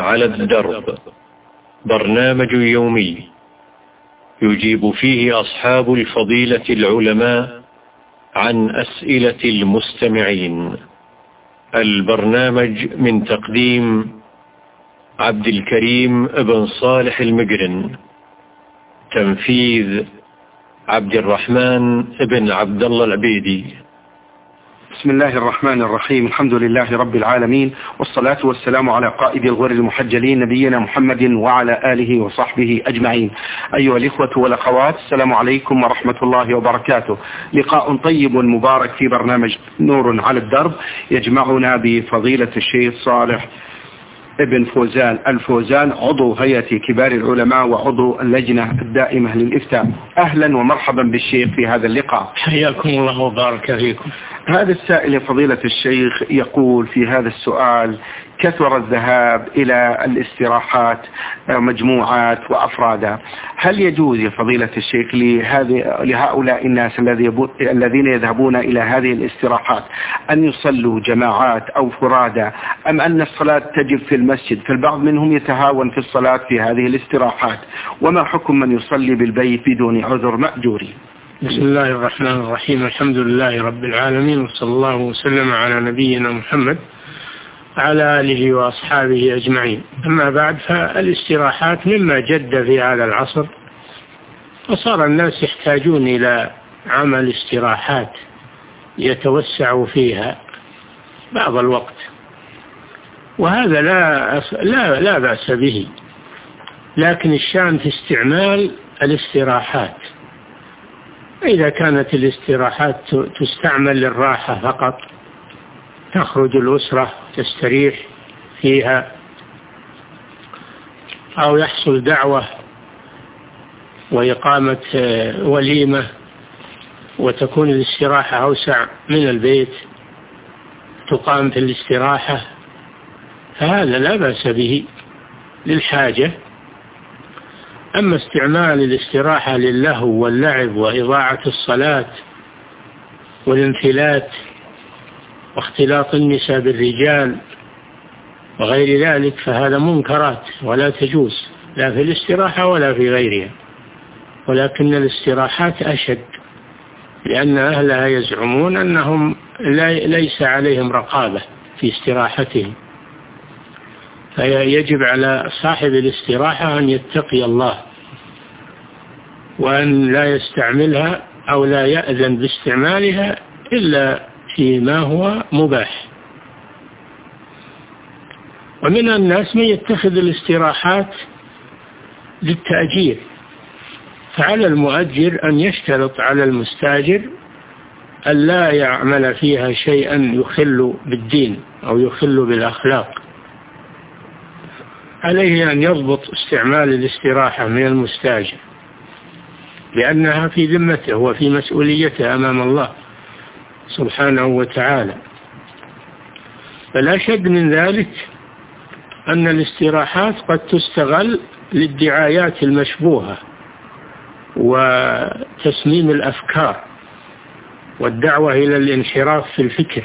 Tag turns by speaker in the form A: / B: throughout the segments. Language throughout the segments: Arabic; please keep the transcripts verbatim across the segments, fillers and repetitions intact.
A: على الدرب، برنامج يومي يجيب فيه أصحاب الفضيلة العلماء عن أسئلة المستمعين. البرنامج من تقديم عبد الكريم بن صالح المقرن، تنفيذ عبد الرحمن بن عبد الله العبيدي.
B: بسم الله الرحمن الرحيم. الحمد لله رب العالمين، والصلاة والسلام على قائد الغر المحجلين نبينا محمد وعلى آله وصحبه أجمعين. أيها الإخوة والأخوات، السلام عليكم ورحمة الله وبركاته. لقاء طيب مبارك في برنامج نور على الدرب يجمعنا بفضيلة الشيخ صالح ابن فوزان الفوزان، عضو هيئة كبار العلماء وعضو اللجنة الدائمة للإفتاء. أهلا ومرحبا بالشيخ في هذا اللقاء.
C: حياكم الله وبارك فيكم.
B: هذا السائل فضيلة الشيخ يقول في هذا السؤال: كثر الذهاب إلى الاستراحات مجموعات وأفرادا، هل يجوز يا فضيلة الشيخ لهؤلاء الناس الذين يذهبون إلى هذه الاستراحات أن يصلوا جماعات أو فرادا، أم أن الصلاة تجب في المسجد؟ فالبعض منهم يتهاون في الصلاة في هذه الاستراحات، وما حكم من يصلي بالبيت بدون عذر مأجوري؟
C: بسم الله الرحمن الرحيم. الحمد لله رب العالمين، وصلى الله وسلم على نبينا محمد على آله وأصحابه أجمعين. أما بعد، فالاستراحات مما جد في هذا العصر، وصار الناس يحتاجون إلى عمل استراحات يتوسعوا فيها بعض الوقت، وهذا لا لا لا بأس به، لكن الشأن في استعمال الاستراحات. إذا كانت الاستراحات تستعمل للراحة فقط، تخرج الأسرة تستريح فيها، أو يحصل دعوة وإقامة وليمة وتكون الاستراحة أوسع من البيت، تقام في الاستراحة، فهذا لا بأس به للحاجة. أما استعمال الاستراحة للهو واللعب وإضاعة الصلاة والانفلات واختلاط النساء بالرجال وغير ذلك، فهذا منكرات ولا تجوز، لا في الاستراحة ولا في غيرها. ولكن الاستراحات أشد، لأن أهلها يزعمون أنهم ليس عليهم رقابة في استراحتهم، فيجب على صاحب الاستراحة أن يتقي الله، وأن لا يستعملها أو لا يأذن باستعمالها إلا فيما هو مباح. ومن الناس من يتخذ الاستراحات للتأجير، فعلى المؤجر أن يشترط على المستاجر أن لا يعمل فيها شيئا يخل بالدين أو يخل بالأخلاق. عليه أن يضبط استعمال الاستراحة من المستاجر، لأنها في ذمته وفي مسؤوليته أمام الله سبحانه وتعالى. فلا شك من ذلك أن الاستراحات قد تستغل للدعايات المشبوهة وتسميم الأفكار والدعوة إلى الانحراف في الفكر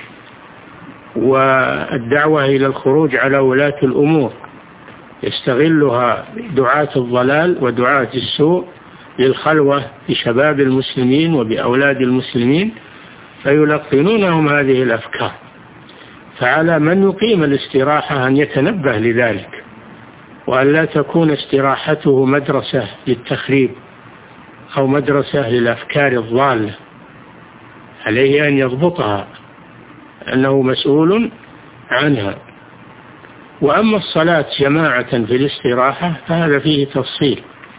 C: والدعوة إلى الخروج على ولاة الأمور، يستغلها دعاة الضلال ودعاة السوء للخلوة بشباب المسلمين وبأولاد المسلمين، فيلقنونهم هذه الأفكار. فعلى من يقيم الاستراحة أن يتنبه لذلك، وأن لا تكون استراحته مدرسة للتخريب أو مدرسة للأفكار الضالة، عليه أن يضبطها، أنه مسؤول عنها. وأما الصلاة جماعة في الاستراحة فهذا فيه تفصيل.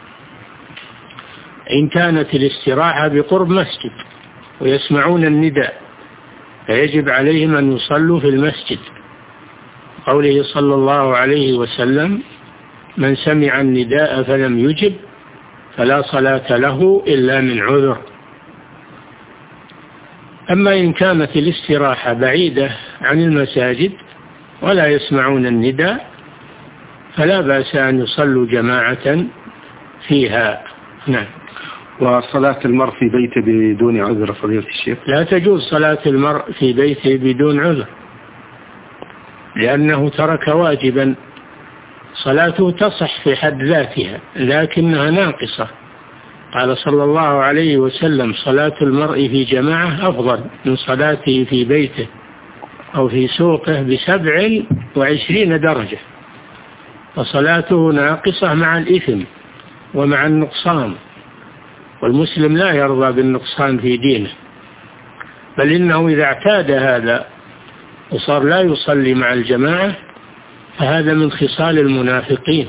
C: إن كانت الاستراحة بقرب مسجد ويسمعون النداء، فيجب عليهم أن يصلوا في المسجد، قوله صلى الله عليه وسلم: من سمع النداء فلم يجب فلا صلاة له إلا من عذر. أما إن كانت الاستراحة بعيدة عن المساجد ولا يسمعون النداء، فلا بأس أن يصلوا جماعة فيها. نعم.
B: وصلاة المرء في بيته بدون عذر فضيلة الشيخ؟
C: لا تجوز صلاة المرء في بيته بدون عذر، لأنه ترك واجبا صلاته تصح في حد ذاتها لكنها ناقصة. قال صلى الله عليه وسلم: صلاة المرء في جماعة أفضل من صلاته في بيته أو في سوقه بسبع وعشرين درجة. فصلاته ناقصة مع الإثم ومع النقصان، والمسلم لا يرضى بالنقصان في دينه، بل إنه إذا اعتاد هذا وصار لا يصلي مع الجماعة فهذا من خصال المنافقين.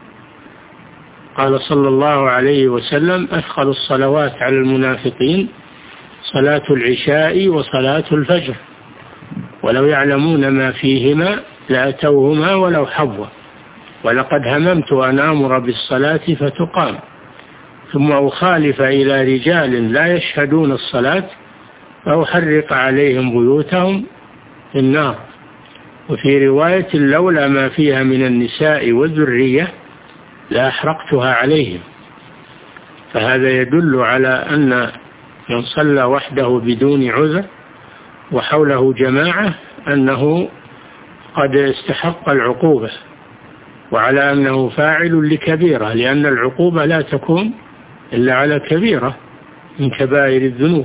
C: قال صلى الله عليه وسلم: أثقل الصلوات على المنافقين صلاة العشاء وصلاة الفجر، ولو يعلمون ما فيهما لأتوهما ولو حبوا، ولقد هممت أن آمر بالصلاة فتقام ثم أخالف إلى رجال لا يشهدون الصلاة فأحرق عليهم بيوتهم في النار. وفي رواية: لولا ما فيها من النساء والذرية لأحرقتها عليهم. فهذا يدل على أن من صلى وحده بدون عذر وحوله جماعة أنه قد استحق العقوبة، وعلى أنه فاعل لكبيرة، لأن العقوبة لا تكون إلا على كبيرة من كبائر الذنوب.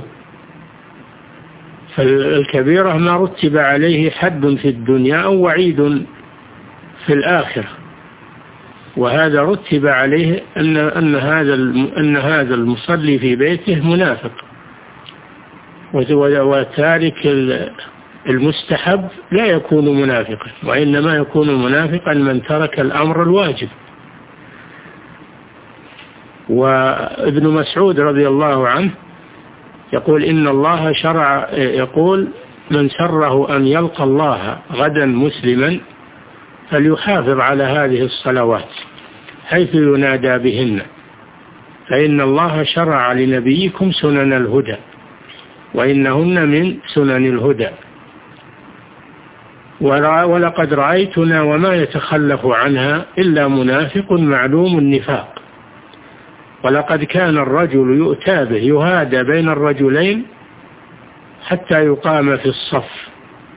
C: فالكبيرة ما رتب عليه حد في الدنيا أو وعيد في الآخرة، وهذا رتب عليه أن أن هذا أن هذا المصلي في بيته منافق، وتارك المستحب لا يكون منافقا، وإنما يكون منافقا من ترك الأمر الواجب. وابن مسعود رضي الله عنه يقول: إن الله شرع، يقول: من سره أن يلقى الله غدا مسلما فليحافظ على هذه الصلوات حيث ينادى بهن، فإن الله شرع لنبيكم سنن الهدى وإنهن من سنن الهدى. ولقد رأيتنا وما يتخلف عنها إلا منافق معلوم النفاق. ولقد كان الرجل يؤتى به يهادى بين الرجلين حتى يقام في الصف.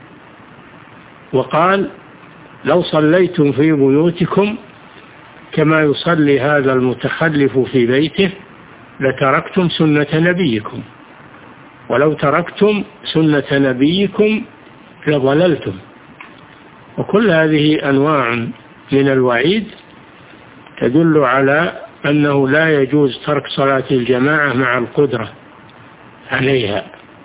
C: وقال: لو صليتم في بيوتكم كما يصلي هذا المتخلف في بيته لتركتم سنة نبيكم، ولو تركتم سنة نبيكم لضللتم. وكل هذه أنواع من الوعيد تدل على أنه لا يجوز ترك صلاة الجماعة مع القدرة عليها،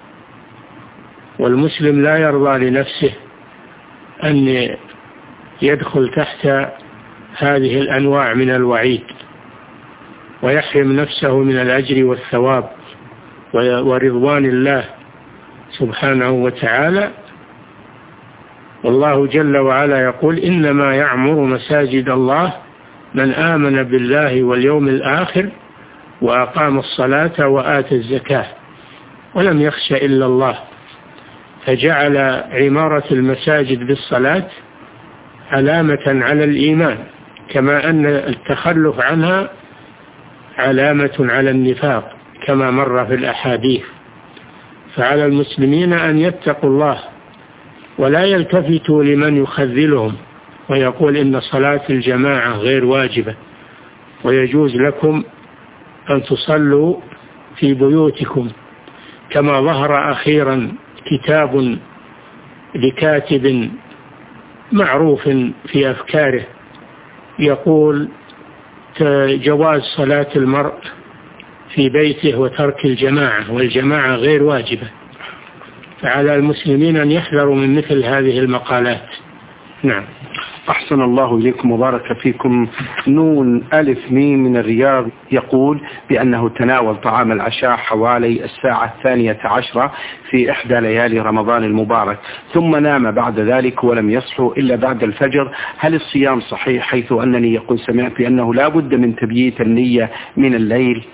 C: والمسلم لا يرضى لنفسه أن يدخل تحت هذه الأنواع من الوعيد ويحرم نفسه من الأجر والثواب ورضوان الله سبحانه وتعالى. والله جل وعلا يقول: إنما يعمر مساجد الله من آمن بالله واليوم الآخر وأقام الصلاة وآتى الزكاة ولم يخش إلا الله. فجعل عمارة المساجد بالصلاة علامة على الإيمان، كما أن التخلف عنها علامة على النفاق كما مر في الأحاديث. فعلى المسلمين أن يتقوا الله ولا يلتفتوا لمن يخذلهم ويقول إن صلاة الجماعة غير واجبة ويجوز لكم أن تصلوا في بيوتكم، كما ظهر أخيرا كتاب لكاتب معروف في أفكاره يقول جواز صلاة المرء في بيته وترك الجماعة، والجماعة غير واجبة. فعلى المسلمين أن يحذروا من مثل هذه المقالات. نعم.
B: أحسن الله إليكم وبارك فيكم. نون ألف ميم من الرياض يقول بأنه تناول طعام العشاء حوالي الساعة الثانية عشرة في إحدى ليالي رمضان المبارك، ثم نام بعد ذلك ولم يصحو إلا بعد الفجر. هل الصيام صحيح، حيث أنني يقول سمعت بأنه لا بد من تبييت النية من الليل؟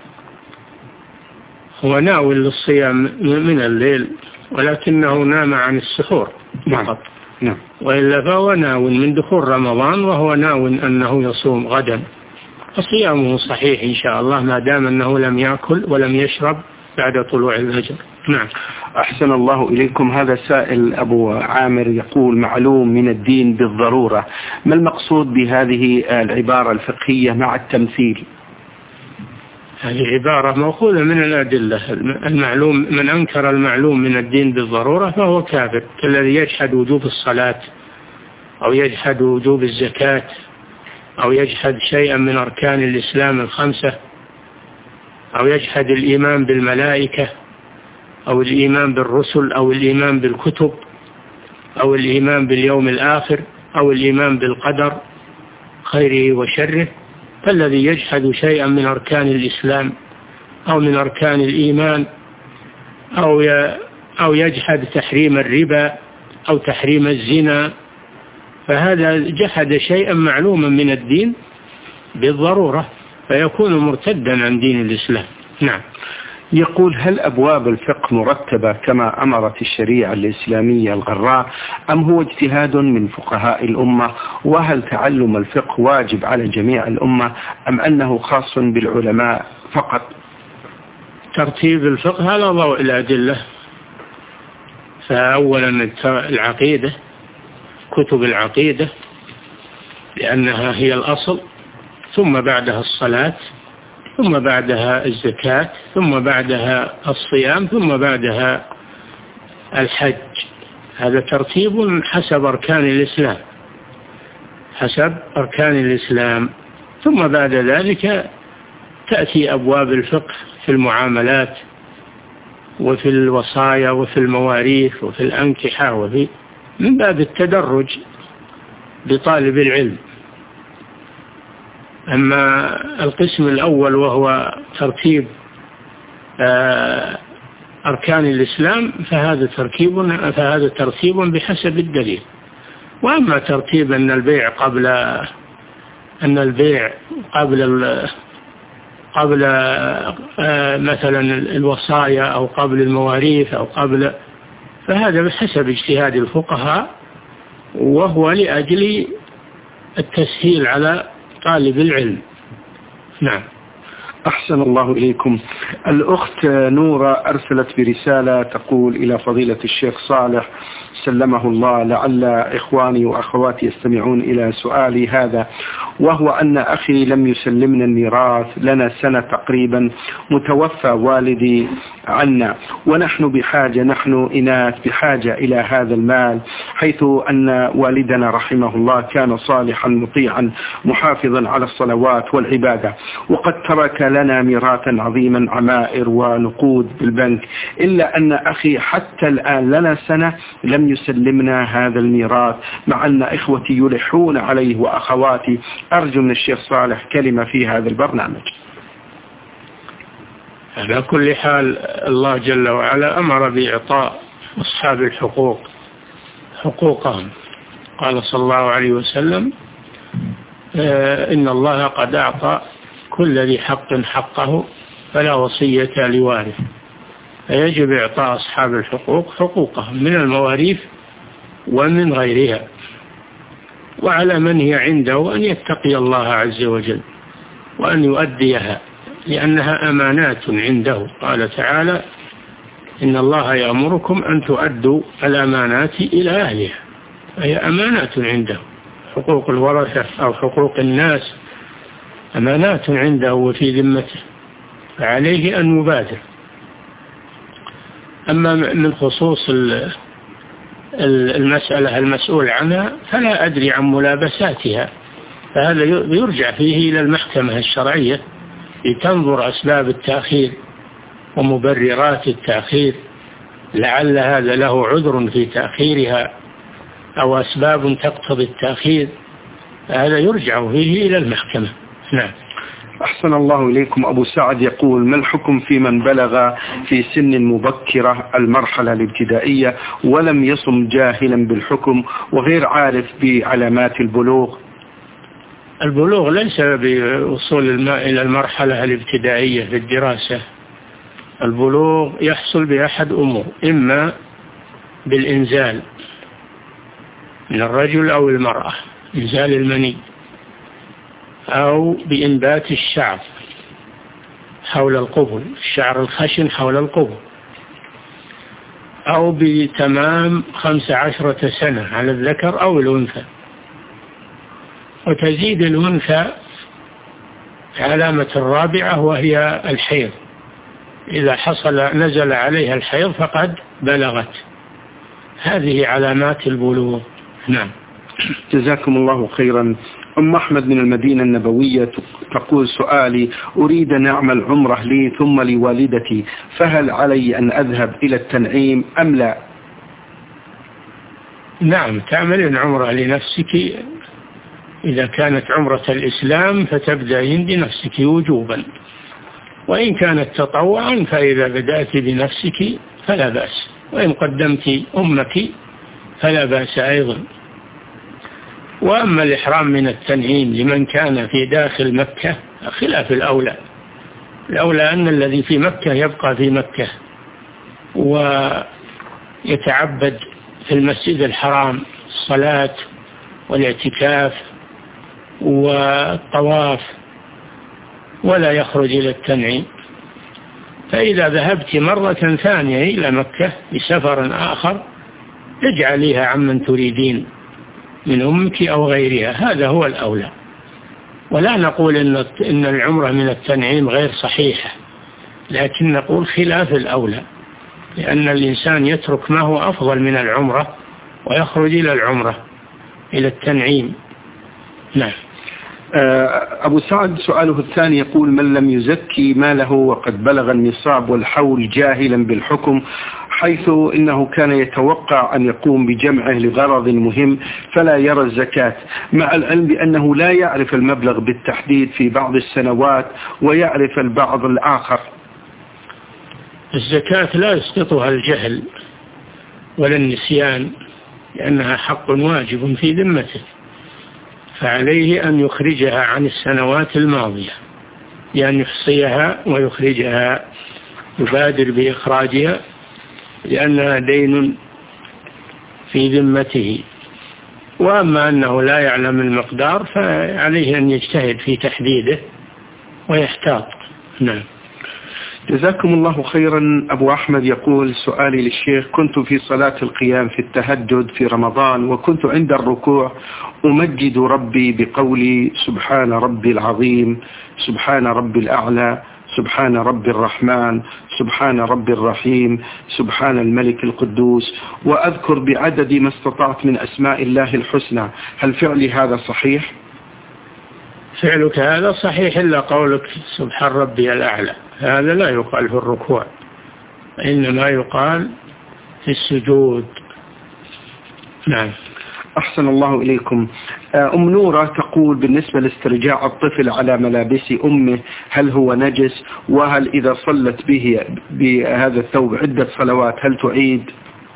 C: هو ناوي للصيام من الليل ولكنه نام عن السحور فقط.
B: نعم.
C: وإلا فهو ناو من دخول رمضان وهو ناو أنه يصوم غدا، فصيامه صحيح إن شاء الله ما دام أنه لم يأكل ولم يشرب بعد طلوع الفجر. نعم.
B: أحسن الله إليكم. هذا سائل أبو عامر يقول: معلوم من الدين بالضرورة، ما المقصود بهذه العبارة الفقهية مع التمثيل؟
C: هذه عبارة مأخوذة من الأدلة. المعلوم، من أنكر المعلوم من الدين بالضرورة فهو كافر، كالذي يجحد وجوب الصلاة أو يجحد وجوب الزكاة أو يجحد شيئا من أركان الإسلام الخمسة أو يجحد الإيمان بالملائكة أو الإيمان بالرسل أو الإيمان بالكتب أو الإيمان باليوم الآخر أو الإيمان بالقدر خيره وشره. فالذي يجحد شيئا من أركان الإسلام أو من أركان الإيمان أو أو يجحد تحريم الربا أو تحريم الزنا فهذا جحد شيئا معلوما من الدين بالضرورة، فيكون مرتدا عن دين الإسلام. نعم.
B: يقول: هل أبواب الفقه مرتبة كما أمرت الشريعة الإسلامية الغراء، أم هو اجتهاد من فقهاء الأمة؟ وهل تعلم الفقه واجب على جميع الأمة أم أنه خاص بالعلماء فقط؟
C: ترتيب الفقه على ضوء الأدلة. فأولا العقيدة، كتب العقيدة لأنها هي الأصل، ثم بعدها الصلاة، ثم بعدها الزكاة، ثم بعدها الصيام، ثم بعدها الحج. هذا ترتيب حسب أركان الإسلام، حسب أركان الإسلام. ثم بعد ذلك تأتي أبواب الفقه في المعاملات وفي الوصايا وفي المواريث وفي الأنكحة، وفي من باب التدرج بطالب العلم. أما القسم الأول وهو ترتيب أركان الإسلام فهذا ترتيب فهذا ترتيب بحسب الدليل. وأما ترتيب أن البيع قبل أن البيع قبل قبل مثلا الوصايا أو قبل المواريث أو قبل، فهذا بحسب اجتهاد الفقهاء، وهو لأجل التسهيل على طالب العلم. نعم.
B: أحسن الله إليكم. الأخت نورة أرسلت برسالة تقول: إلى فضيلة الشيخ صالح سلمه الله، لعل إخواني وأخواتي يستمعون إلى سؤالي هذا، وهو أن أخي لم يسلمنا الميراث، لنا سنة تقريبا متوفى والدي عنا، ونحن بحاجة، نحن إناث بحاجة إلى هذا المال، حيث أن والدنا رحمه الله كان صالحا مطيعا محافظا على الصلوات والعبادة، وقد ترك لنا ميراثا عظيما، عمائر ونقود بالبنك، إلا أن أخي حتى الآن لنا سنة لم يسلمنا هذا الميراث، مع أن إخوتي يلحون عليه وأخواتي. أرجو من الشيخ صالح كلمة في هذا البرنامج.
C: على كل حال الله جل وعلا أمر بإعطاء أصحاب الحقوق حقوقهم. قال صلى الله عليه وسلم: إن الله قد أعطى كل ذي حق حقه فلا وصية لوارث. فيجب إعطاء أصحاب الحقوق حقوقهم من المواريث ومن غيرها، وعلى من هي عنده أن يتقي الله عز وجل وأن يؤديها، لأنها أمانات عنده. قال تعالى: إن الله يأمركم أن تؤدوا الأمانات إلى أهلها، فهي أمانات عنده. حقوق الورثة أو حقوق الناس أمانات عنده وفي ذمته، فعليه أن يبادر. أما من خصوص المسألة المسؤول عنها فلا أدري عن ملابساتها، فهذا يرجع فيه إلى المحكمة الشرعية لتنظر أسباب التأخير ومبررات التأخير، لعل هذا له عذر في تأخيرها أو أسباب تقتضي التأخير، فهذا يرجع فيه إلى المحكمة. نعم.
B: أحسن الله إليكم. أبو سعد يقول: ما الحكم في من بلغ في سن مبكرة المرحلة الابتدائية ولم يصم جاهلا بالحكم وغير عارف بعلامات البلوغ؟
C: البلوغ ليس بوصول الماء إلى المرحلة الابتدائية في الدراسة. البلوغ يحصل بأحد أمور: إما بالإنزال من الرجل أو المرأة، إنزال المني، أو بإنبات الشعر حول القبل، الشعر الخشن حول القبل، أو بتمام خمس عشرة سنة على الذكر أو الأنثى. وتزيد الأنثى علامة الرابعة وهي الحيض، إذا حصل نزل عليها الحيض فقد بلغت. هذه علامات البلوغ. نعم.
B: جزاكم الله خيرا. أم أحمد من المدينة النبوية تقول: سؤالي: أريد أن أعمل عمرة لي ثم لوالدتي، فهل علي أن أذهب إلى التنعيم أم لا؟
C: نعم، تعملين عمرة لنفسك. إذا كانت عمرة الإسلام فتبدأين بنفسك وجوبا، وإن كانت تطوعا فإذا بدأت بنفسك فلا بأس، وإن قدمت أمك فلا بأس أيضا. وأما الإحرام من التنعيم لمن كان في داخل مكة خلاف الأولى. الأولى أن الذي في مكة يبقى في مكة ويتعبد في المسجد الحرام الصلاة والاعتكاف والطواف ولا يخرج إلى التنعيم. فإذا ذهبت مرة ثانية إلى مكة بسفر آخر اجعليها عمن تريدين من أمك أو غيرها، هذا هو الأولى. ولا نقول إن إن العمرة من التنعيم غير صحيحة، لكن نقول خلاف الأولى، لأن الإنسان يترك ما هو أفضل من العمرة ويخرج إلى العمرة إلى التنعيم. نعم.
B: أبو سعد سؤاله الثاني يقول: من لم يزكي ماله وقد بلغ النصاب والحول جاهلا بالحكم، حيث إنه كان يتوقع أن يقوم بجمعه لغرض مهم فلا يرى الزكاة، مع العلم بأنه لا يعرف المبلغ بالتحديد في بعض السنوات ويعرف البعض الآخر؟
C: الزكاة لا يسقطها الجهل ولا النسيان، لأنها حق واجب في ذمته، فعليه أن يخرجها عن السنوات الماضية، بأن يحصيها ويخرجها، يبادر بإخراجها، لأنها دين في ذمته. وأما أنه لا يعلم المقدار فعليه أن يجتهد في تحديده ويحتاط. نعم.
B: جزاكم الله خيرا. أبو أحمد يقول: سؤالي للشيخ: كنت في صلاة القيام في التهجد في رمضان، وكنت عند الركوع أمجد ربي بقولي: سبحان ربي العظيم، سبحان ربي الأعلى، سبحان ربي الرحمن، سبحان ربي الرحيم، سبحان الملك القدوس، وأذكر بعدد ما استطعت من أسماء الله الحسنى. هل فعلي هذا صحيح؟
C: فعلك هذا صحيح، إلا قولك سبحان ربي الأعلى، هذا لا يقال في الركوع، إنما يقال في السجود. نعم.
B: أحسن الله إليكم. أم نورة تقول: بالنسبة لاسترجاع الطفل على ملابس أمه، هل هو نجس؟ وهل إذا صلت به بهذا الثوب عدة صلوات هل تعيد؟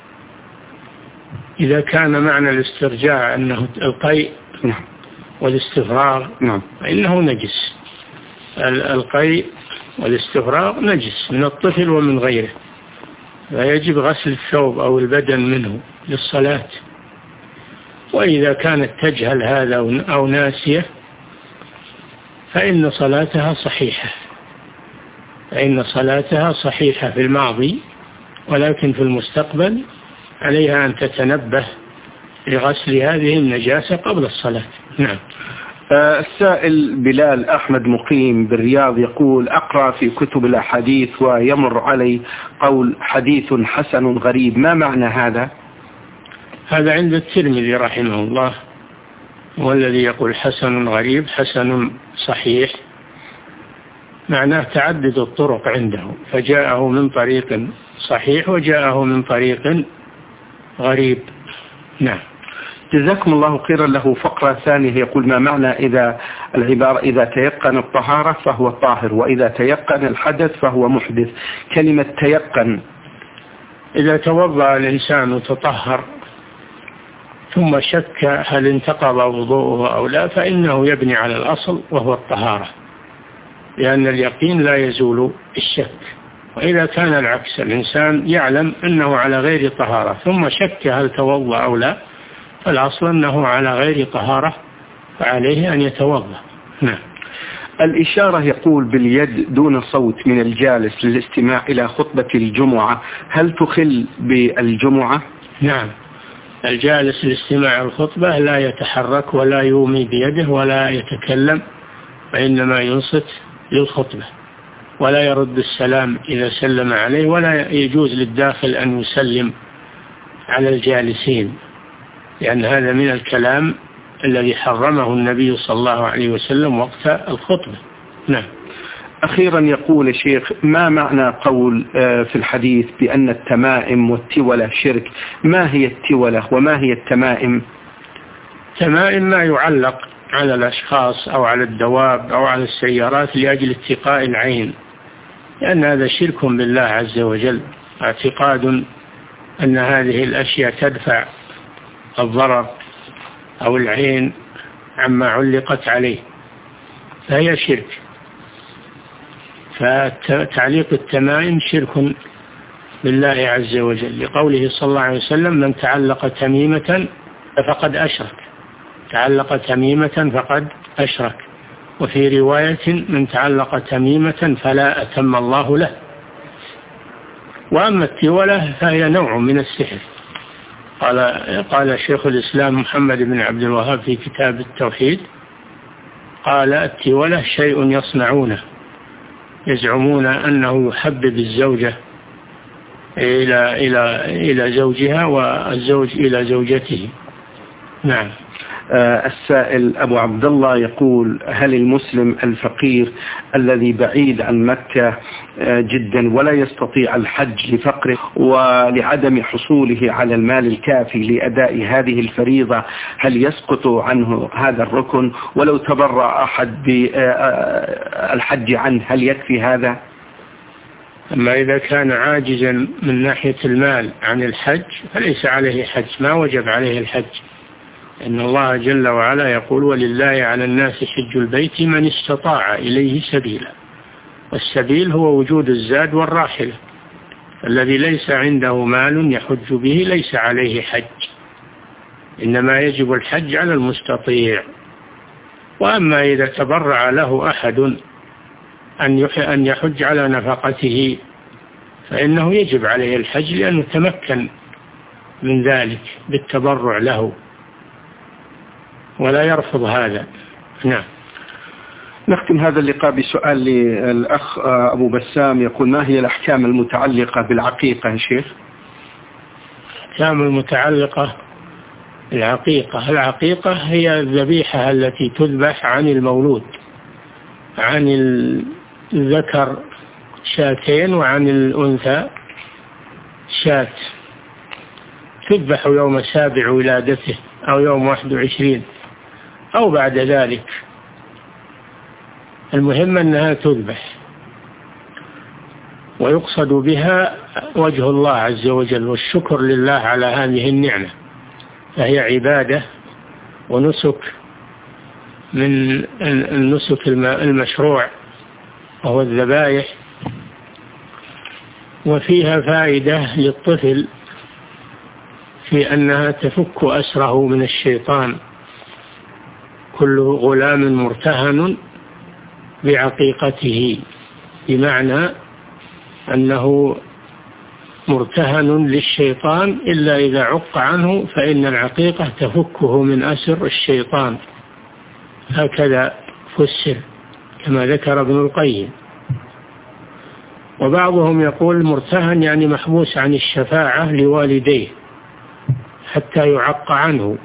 C: إذا كان معنى الاسترجاع أنه القيء والاستفراغ،
B: نعم،
C: فإنه نجس. القيء والاستفراغ نجس من الطفل ومن غيره، فيجب غسل الثوب أو البدن منه للصلاة. وإذا كانت تجهل هذا أو ناسية فإن صلاتها صحيحة، فإن صلاتها صحيحة في الماضي، ولكن في المستقبل عليها أن تتنبه لغسل هذه النجاسة قبل الصلاة. نعم.
B: السائل بلال أحمد مقيم بالرياض يقول: أقرأ في كتب الأحاديث ويمر علي قول حديث حسن غريب، ما معنى هذا؟
C: هذا عند الترمذي رحمه الله، والذي يقول حسن غريب حسن صحيح، معناه تعدد الطرق عنده، فجاءه من طريق صحيح وجاءه من طريق غريب. نعم.
B: جزاكم الله خيرا. له فقرة ثانية يقول: ما معنى إذا العبارة إذا تيقن الطهارة فهو طاهر، وإذا تيقن الحدث فهو محدث؟ كلمة تيقن:
C: إذا توضأ الإنسان وتطهر ثم شك هل انتقض وضوءه أو لا، فإنه يبني على الأصل وهو الطهارة، لأن اليقين لا يزول الشك. وإذا كان العكس، الإنسان يعلم أنه على غير طهارة ثم شك هل توضأ أو لا، فالأصل أنه على غير طهارة، فعليه أن يتوضأ. نعم.
B: الإشارة يقول باليد دون صوت من الجالس للاستماع إلى خطبة الجمعة هل تخل بالجمعة؟
C: نعم، الجالس لاستماع الخطبة لا يتحرك ولا يومي بيده ولا يتكلم، وإنما ينصت للخطبة ولا يرد السلام إذا سلم عليه، ولا يجوز للداخل أن يسلم على الجالسين، لأن هذا من الكلام الذي حرمه النبي صلى الله عليه وسلم وقت الخطبة. نعم.
B: أخيرا يقول الشيخ ما معنى قول في الحديث بأن التمائم والتولة شرك؟ ما هي التولة وما هي التمائم؟
C: تمائم ما يعلق على الأشخاص أو على الدواب أو على السيارات لأجل اتقاء العين، لأن هذا شرك بالله عز وجل، اعتقاد أن هذه الأشياء تدفع الضرر أو العين عما علقت عليه، فهي شرك. فتعليق التمائم شرك بالله عز وجل، لقوله صلى الله عليه وسلم من تعلق تميمة فقد أشرك، تعلق تميمة فقد أشرك، وفي رواية من تعلق تميمة فلا أتم الله له. وأما التولة فهي نوع من السحر، قال قال شيخ الإسلام محمد بن عبد الوهاب في كتاب التوحيد، قال التولة شيء يصنعونه، يزعمون أنه يحبب الزوجة إلى إلى إلى زوجها والزوج إلى زوجته. نعم.
B: السائل أبو عبد الله يقول هل المسلم الفقير الذي بعيد عن مكة جدا ولا يستطيع الحج لفقره ولعدم حصوله على المال الكافي لأداء هذه الفريضة هل يسقط عنه هذا الركن؟ ولو تبرع أحد بالحج عنه هل يكفي هذا؟
C: أما إذا كان عاجزا من ناحية المال عن الحج فليس عليه حج، ما وجب عليه الحج، إن الله جل وعلا يقول ولله على الناس حج البيت من استطاع إليه سبيلا، والسبيل هو وجود الزاد والراحلة، الذي ليس عنده مال يحج به ليس عليه حج، إنما يجب الحج على المستطيع. وأما إذا تبرع له أحد أن يحج على نفقته فإنه يجب عليه الحج، لأنه تمكن من ذلك بالتبرع له ولا يرفض هذا. نعم.
B: نختم هذا اللقاء بسؤال للأخ أبو بسام يقول ما هي الأحكام المتعلقة بالعقيقة يا شيخ؟
C: الأحكام المتعلقة بالعقيقة، العقيقة هي الذبيحة التي تذبح عن المولود، عن الذكر شاتين وعن الأنثى شات، تذبح يوم سابع ولادته أو يوم واحد وعشرين أو بعد ذلك، المهم أنها تذبح ويقصد بها وجه الله عز وجل والشكر لله على هذه النعمة، فهي عبادة ونسك من النسك المشروع وهو الذبائح، وفيها فائدة للطفل في أنها تفك أسره من الشيطان. كل غلام مرتهن بعقيقته، بمعنى أنه مرتهن للشيطان إلا إذا عق عنه فإن العقيقة تفكه من أسر الشيطان، هكذا فسر كما ذكر ابن القيم. وبعضهم يقول مرتهن يعني محبوس عن الشفاعة لوالديه حتى يعق عنه،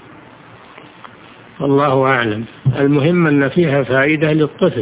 C: والله أعلم. المهم أن فيها فائدة للطفل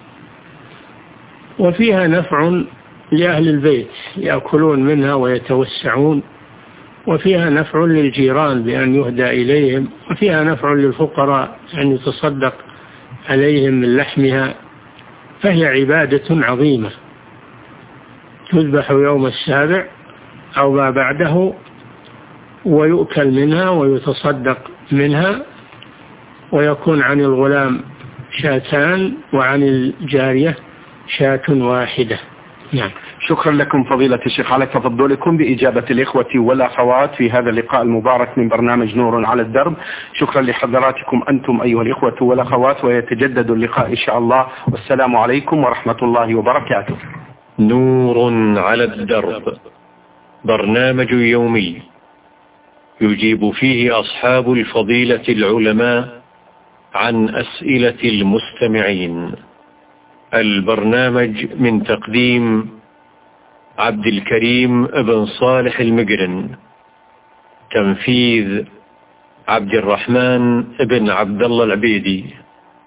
C: وفيها نفع لأهل البيت يأكلون منها ويتوسعون، وفيها نفع للجيران بأن يهدى إليهم، وفيها نفع للفقراء أن يتصدق عليهم من لحمها، فهي عبادة عظيمة تذبح يوم السابع أو ما بعده ويؤكل منها ويتصدق منها، ويكون عن الغلام شاتان وعن الجارية شاة واحدة. نعم.
B: شكرا لكم فضيلة الشيخ على تفضلكم بإجابة الإخوة والأخوات في هذا اللقاء المبارك من برنامج نور على الدرب. شكرا لحضراتكم أنتم أيها الإخوة والأخوات، ويتجدد اللقاء إن شاء الله، والسلام عليكم ورحمة الله وبركاته.
A: نور على الدرب، برنامج يومي يجيب فيه أصحاب الفضيلة العلماء عن أسئلة المستمعين. البرنامج من تقديم عبد الكريم بن صالح المقرن، تنفيذ عبد الرحمن بن عبد الله العبيدي.